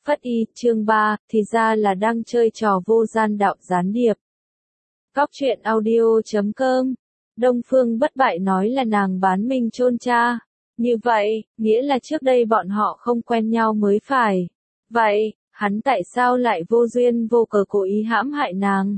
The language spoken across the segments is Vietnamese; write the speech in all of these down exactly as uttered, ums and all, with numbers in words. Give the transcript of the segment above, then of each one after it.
Phất y, chương ba, thì ra là đang chơi trò vô gian đạo gián điệp. Góc truyện audio chấm com. Đông Phương Bất Bại nói là nàng bán mình chôn cha. Như vậy, nghĩa là trước đây bọn họ không quen nhau mới phải. Vậy, hắn tại sao lại vô duyên vô cớ cố ý hãm hại nàng?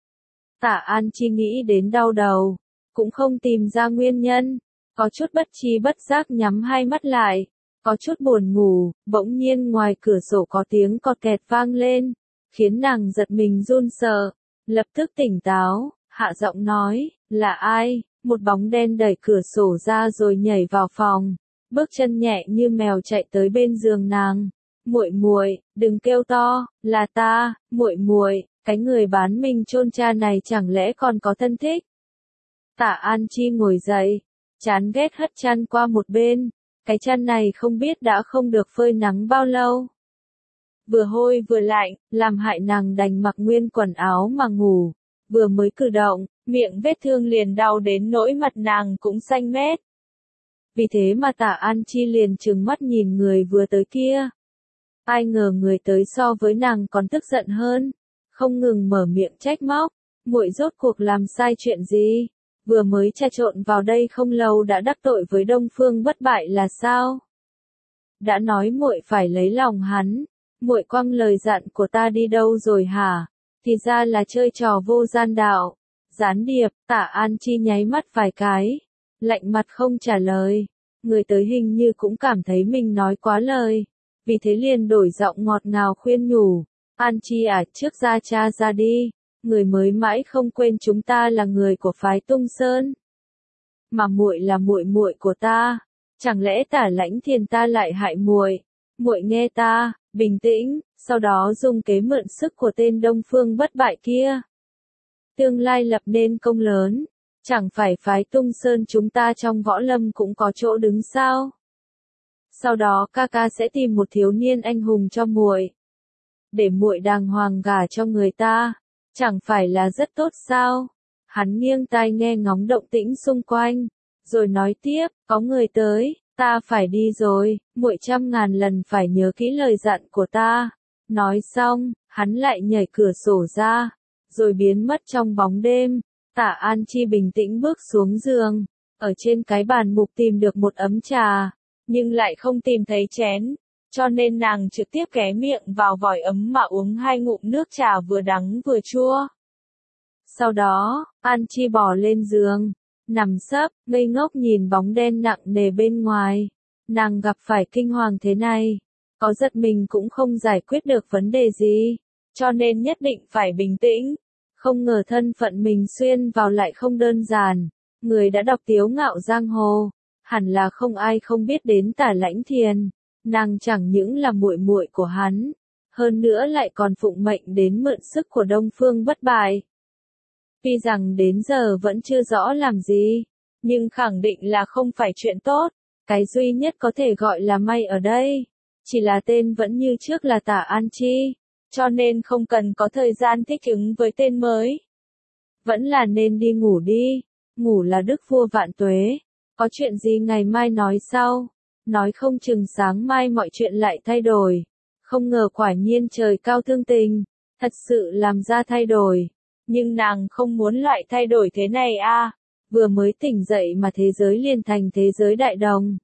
Tả An Chi nghĩ đến đau đầu, cũng không tìm ra nguyên nhân, có chút bất tri bất giác nhắm hai mắt lại. Có chút buồn ngủ, bỗng nhiên ngoài cửa sổ có tiếng cọt kẹt vang lên, khiến nàng giật mình run sợ, lập tức tỉnh táo, hạ giọng nói, là ai? Một bóng đen đẩy cửa sổ ra rồi nhảy vào phòng, bước chân nhẹ như mèo chạy tới bên giường nàng. Muội muội, đừng kêu to, là ta, muội muội, cái người bán mình chôn cha này chẳng lẽ còn có thân thích? Tả An Chi ngồi dậy, chán ghét hất chăn qua một bên. Cái chăn này không biết đã không được phơi nắng bao lâu. Vừa hôi vừa lạnh, làm hại nàng đành mặc nguyên quần áo mà ngủ. Vừa mới cử động, miệng vết thương liền đau đến nỗi mặt nàng cũng xanh mét. Vì thế mà Tả An Chi liền trừng mắt nhìn người vừa tới kia. Ai ngờ người tới so với nàng còn tức giận hơn, không ngừng mở miệng trách móc, muội rốt cuộc làm sai chuyện gì? Vừa mới trà trộn vào đây không lâu đã đắc tội với Đông Phương Bất Bại là sao? Đã nói muội phải lấy lòng hắn, muội quăng lời dặn của ta đi đâu rồi hả? Thì ra là chơi trò vô gian đạo. Gián điệp, Tả An Chi nháy mắt vài cái, lạnh mặt không trả lời. Người tới hình như cũng cảm thấy mình nói quá lời, vì thế liền đổi giọng ngọt ngào khuyên nhủ, An Chi à, trước ra cha ra đi. Người mới mãi không quên chúng ta là người của phái Tung Sơn, mà muội là muội muội của ta, chẳng lẽ Tả Lãnh Thiền ta lại hại muội? Muội nghe ta, bình tĩnh, sau đó dùng kế mượn sức của tên Đông Phương Bất Bại kia. Tương lai lập nên công lớn, chẳng phải phái Tung Sơn chúng ta trong võ lâm cũng có chỗ đứng sao? Sau đó ca ca sẽ tìm một thiếu niên anh hùng cho muội, để muội đàng hoàng gả cho người ta. Chẳng phải là rất tốt sao? Hắn nghiêng tai nghe ngóng động tĩnh xung quanh, rồi nói tiếp, có người tới, ta phải đi rồi, muội trăm ngàn lần phải nhớ kỹ lời dặn của ta. Nói xong, hắn lại nhảy cửa sổ ra, rồi biến mất trong bóng đêm. Tả An Chi bình tĩnh bước xuống giường, ở trên cái bàn mục tìm được một ấm trà, nhưng lại không tìm thấy chén. Cho nên nàng trực tiếp ghé miệng vào vòi ấm mà uống hai ngụm nước trà vừa đắng vừa chua. Sau đó, An Chi bò lên giường, nằm sấp, ngây ngốc nhìn bóng đen nặng nề bên ngoài. Nàng gặp phải kinh hoàng thế này, có giật mình cũng không giải quyết được vấn đề gì, cho nên nhất định phải bình tĩnh. Không ngờ thân phận mình xuyên vào lại không đơn giản, người đã đọc Tiếu Ngạo Giang Hồ, hẳn là không ai không biết đến Tả Lãnh Thiền. Nàng chẳng những là muội muội của hắn, hơn nữa lại còn phụng mệnh đến mượn sức của Đông Phương Bất Bại. Tuy rằng đến giờ vẫn chưa rõ làm gì, nhưng khẳng định là không phải chuyện tốt. Cái duy nhất có thể gọi là may ở đây, chỉ là tên vẫn như trước là Tả An Chi, cho nên không cần có thời gian thích ứng với tên mới. Vẫn là nên đi ngủ đi, ngủ là đức vua vạn tuế, có chuyện gì ngày mai nói sau. Nói không chừng sáng mai mọi chuyện lại thay đổi. Không ngờ quả nhiên trời cao thương tình, thật sự làm ra thay đổi. Nhưng nàng không muốn loại thay đổi thế này a. À. Vừa mới tỉnh dậy mà thế giới liền thành thế giới đại đồng.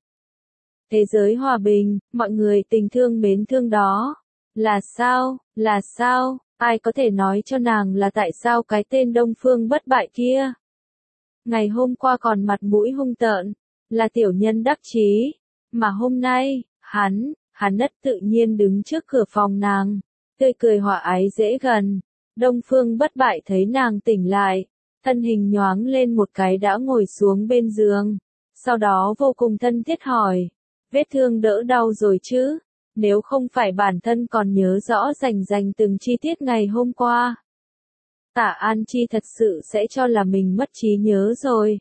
Thế giới hòa bình, mọi người tình thương mến thương đó. Là sao, là sao, ai có thể nói cho nàng là tại sao cái tên Đông Phương Bất Bại kia? Ngày hôm qua còn mặt mũi hung tợn, là tiểu nhân đắc chí. Mà hôm nay, hắn, hắn đất tự nhiên đứng trước cửa phòng nàng, tươi cười hòa ái dễ gần. Đông Phương Bất Bại thấy nàng tỉnh lại, thân hình nhoáng lên một cái đã ngồi xuống bên giường, sau đó vô cùng thân thiết hỏi, vết thương đỡ đau rồi chứ? Nếu không phải bản thân còn nhớ rõ rành rành từng chi tiết ngày hôm qua, Tả An Chi thật sự sẽ cho là mình mất trí nhớ rồi.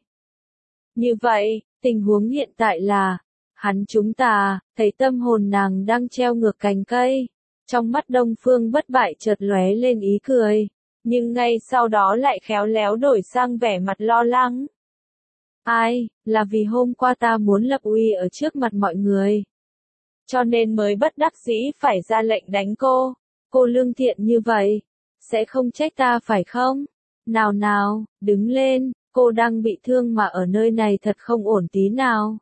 Như vậy, tình huống hiện tại là hắn chúng ta, thấy tâm hồn nàng đang treo ngược cành cây. Trong mắt Đông Phương Bất Bại chợt lóe lên ý cười, nhưng ngay sau đó lại khéo léo đổi sang vẻ mặt lo lắng. Ai, là vì hôm qua ta muốn lập uy ở trước mặt mọi người. cho nên mới bất đắc dĩ phải ra lệnh đánh cô. Cô lương thiện như vậy, sẽ không trách ta phải không? Nào nào, đứng lên, cô đang bị thương mà ở nơi này thật không ổn tí nào.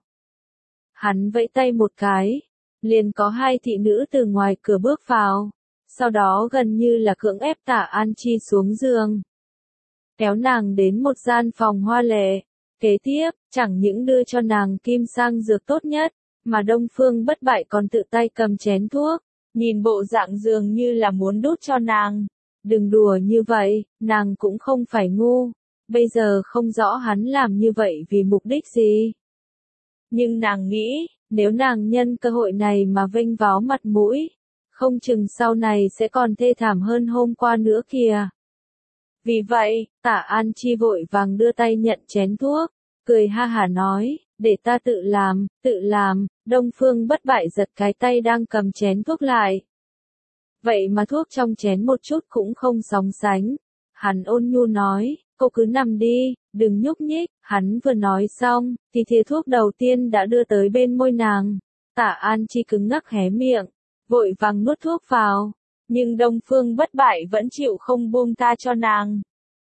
Hắn vẫy tay một cái, liền có hai thị nữ từ ngoài cửa bước vào, sau đó gần như là cưỡng ép Tạ An Chi xuống giường, kéo nàng đến một gian phòng hoa lệ. Kế tiếp, chẳng những đưa cho nàng kim sang dược tốt nhất, mà Đông Phương Bất Bại còn tự tay cầm chén thuốc, nhìn bộ dạng dường như là muốn đút cho nàng. Đừng đùa như vậy, nàng cũng không phải ngu, bây giờ không rõ hắn làm như vậy vì mục đích gì. Nhưng nàng nghĩ, nếu nàng nhân cơ hội này mà vênh váo mặt mũi, không chừng sau này sẽ còn thê thảm hơn hôm qua nữa kìa. Vì vậy, Tạ An Chi vội vàng đưa tay nhận chén thuốc, cười ha hả nói, để ta tự làm, tự làm. Đông Phương Bất Bại giật cái tay đang cầm chén thuốc lại. Vậy mà thuốc trong chén một chút cũng không sóng sánh. Hắn ôn nhu nói, cô cứ nằm đi, đừng nhúc nhích. Hắn vừa nói xong, thì thìa thuốc đầu tiên đã đưa tới bên môi nàng. Tạ An Chi cứng ngắc hé miệng, vội vàng nuốt thuốc vào. Nhưng Đông Phương Bất Bại vẫn chịu không buông tha cho nàng.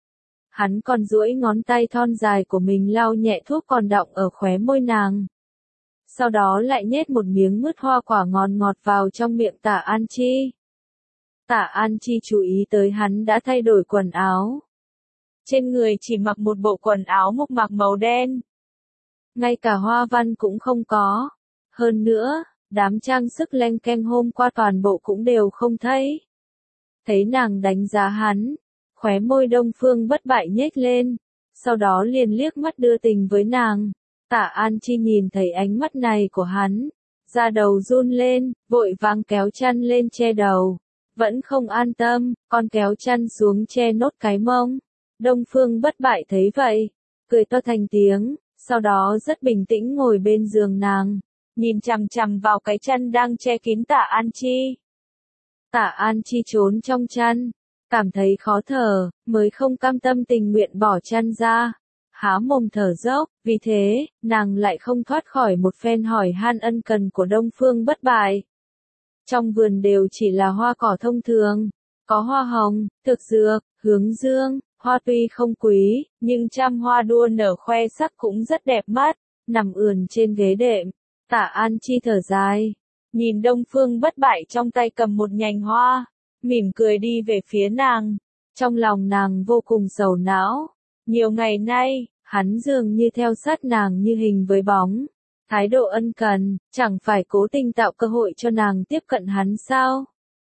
Hắn còn duỗi ngón tay thon dài của mình lau nhẹ thuốc còn đọng ở khóe môi nàng. Sau đó lại nhét một miếng mứt hoa quả ngọt ngọt vào trong miệng Tạ An Chi. Tạ An Chi chú ý tới hắn đã thay đổi quần áo. Trên người chỉ mặc một bộ quần áo mộc mạc màu đen. Ngay cả hoa văn cũng không có. Hơn nữa, đám trang sức leng keng hôm qua toàn bộ cũng đều không thấy. Thấy nàng đánh giá hắn, khóe môi Đông Phương Bất Bại nhếch lên, sau đó liền liếc mắt đưa tình với nàng. Tạ An Chi nhìn thấy ánh mắt này của hắn, da đầu run lên, vội vàng kéo chăn lên che đầu. Vẫn không an tâm, còn kéo chăn xuống che nốt cái mông. Đông Phương Bất Bại thấy vậy, cười to thành tiếng, sau đó rất bình tĩnh ngồi bên giường nàng, nhìn chằm chằm vào cái chăn đang che kín Tạ An Chi. Tạ An Chi trốn trong chăn, cảm thấy khó thở, mới không cam tâm tình nguyện bỏ chăn ra, há mồm thở dốc. Vì thế, nàng lại không thoát khỏi một phen hỏi han ân cần của Đông Phương Bất Bại. Trong vườn đều chỉ là hoa cỏ thông thường, có hoa hồng, thực dược, hướng dương, hoa tuy không quý, nhưng trăm hoa đua nở khoe sắc cũng rất đẹp mắt. Nằm ườn trên ghế đệm, Tạ An Chi thở dài, nhìn Đông Phương Bất Bại trong tay cầm một nhành hoa, mỉm cười đi về phía nàng. Trong lòng nàng vô cùng sầu não, nhiều ngày nay, hắn dường như theo sát nàng như hình với bóng. Thái độ ân cần, chẳng phải cố tình tạo cơ hội cho nàng tiếp cận hắn sao?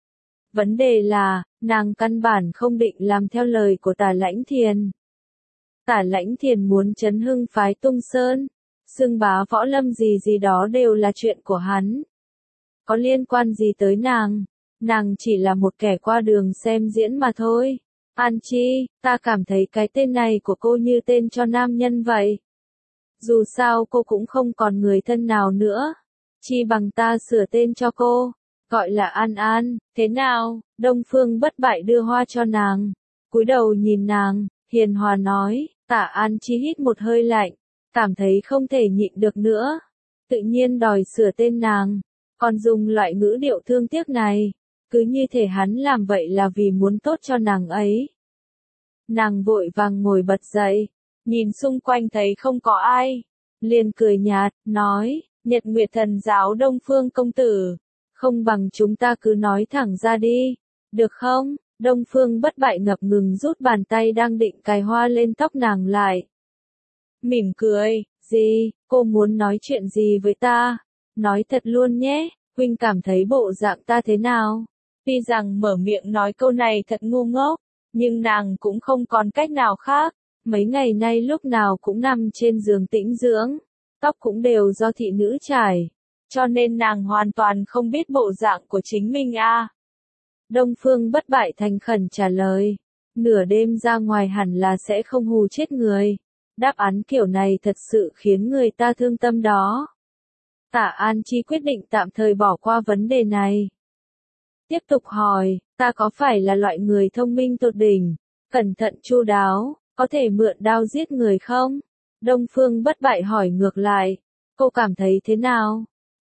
Vấn đề là, nàng căn bản không định làm theo lời của Tả Lãnh Thiền. Tả Lãnh Thiền muốn chấn hưng phái Tung Sơn, xưng bá võ lâm gì gì đó đều là chuyện của hắn. Có liên quan gì tới nàng? Nàng chỉ là một kẻ qua đường xem diễn mà thôi. An Chi, ta cảm thấy cái tên này của cô như tên cho nam nhân vậy. Dù sao cô cũng không còn người thân nào nữa. Chi bằng ta sửa tên cho cô, gọi là An An, thế nào? Đông Phương Bất Bại đưa hoa cho nàng, cúi đầu nhìn nàng, hiền hòa nói. Tạ An Chi hít một hơi lạnh, cảm thấy không thể nhịn được nữa, tự nhiên đòi sửa tên nàng, còn dùng loại ngữ điệu thương tiếc này, cứ như thể hắn làm vậy là vì muốn tốt cho nàng ấy. Nàng vội vàng ngồi bật dậy, nhìn xung quanh thấy không có ai, liền cười nhạt, nói, Nhật Nguyệt Thần Giáo Đông Phương công tử, không bằng chúng ta cứ nói thẳng ra đi, được không? Đông Phương Bất Bại ngập ngừng rút bàn tay đang định cài hoa lên tóc nàng lại. Mỉm cười, gì, cô muốn nói chuyện gì với ta? Nói thật luôn nhé, huynh cảm thấy bộ dạng ta thế nào? Tuy rằng mở miệng nói câu này thật ngu ngốc, nhưng nàng cũng không còn cách nào khác. Mấy ngày nay lúc nào cũng nằm trên giường tĩnh dưỡng, tóc cũng đều do thị nữ trải, cho nên nàng hoàn toàn không biết bộ dạng của chính mình a. À. Đông Phương Bất Bại thành khẩn trả lời, nửa đêm ra ngoài hẳn là sẽ không hù chết người. Đáp án kiểu này thật sự khiến người ta thương tâm đó. Tạ An Chi quyết định tạm thời bỏ qua vấn đề này. Tiếp tục hỏi, ta có phải là loại người thông minh tột đỉnh, cẩn thận chu đáo, có thể mượn đao giết người không? Đông Phương Bất Bại hỏi ngược lại, cô cảm thấy thế nào?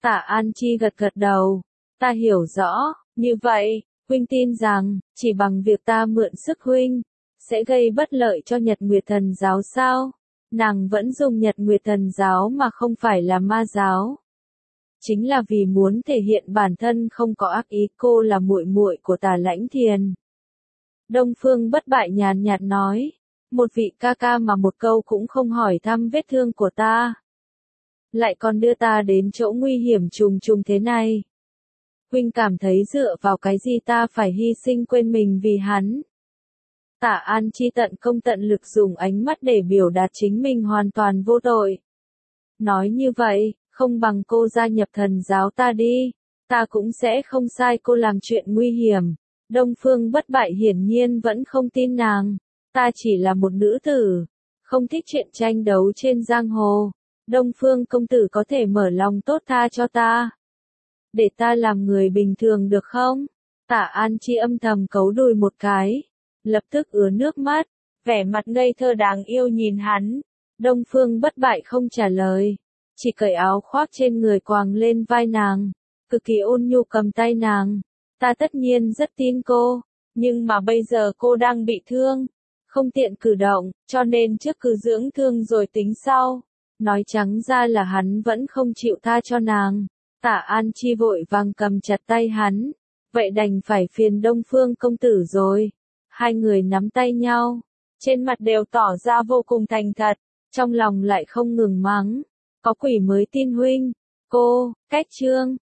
Tạ An Chi gật gật đầu. Ta hiểu rõ, như vậy, huynh tin rằng, chỉ bằng việc ta mượn sức huynh, sẽ gây bất lợi cho Nhật Nguyệt Thần giáo sao? Nàng vẫn dùng Nhật Nguyệt Thần giáo mà không phải là ma giáo. Chính là vì muốn thể hiện bản thân không có ác ý, cô là muội muội của Tả Lãnh Thiền. Đông Phương Bất Bại nhàn nhạt nói, một vị ca ca mà một câu cũng không hỏi thăm vết thương của ta. Lại còn đưa ta đến chỗ nguy hiểm trùng trùng thế này. Huynh cảm thấy dựa vào cái gì ta phải hy sinh quên mình vì hắn. Tạ An Chi tận công tận lực dùng ánh mắt để biểu đạt chính mình hoàn toàn vô tội. Nói như vậy, không bằng cô gia nhập thần giáo ta đi, ta cũng sẽ không sai cô làm chuyện nguy hiểm. Đông Phương Bất Bại hiển nhiên vẫn không tin nàng, ta chỉ là một nữ tử, không thích chuyện tranh đấu trên giang hồ. Đông Phương công tử có thể mở lòng tốt tha cho ta, để ta làm người bình thường được không? Tạ An Chi âm thầm cấu đùi một cái, lập tức ứa nước mắt, vẻ mặt ngây thơ đáng yêu nhìn hắn. Đông Phương Bất Bại không trả lời, chỉ cởi áo khoác trên người quàng lên vai nàng, cực kỳ ôn nhu cầm tay nàng. Ta tất nhiên rất tin cô, nhưng mà bây giờ cô đang bị thương, không tiện cử động, cho nên trước cứ dưỡng thương rồi tính sau. Nói trắng ra là hắn vẫn không chịu tha cho nàng. Tạ An Chi vội vàng cầm chặt tay hắn, vậy đành phải phiền Đông Phương công tử rồi. Hai người nắm tay nhau, trên mặt đều tỏ ra vô cùng thành thật, trong lòng lại không ngừng mắng, có quỷ mới tin huynh. Cô, cách chương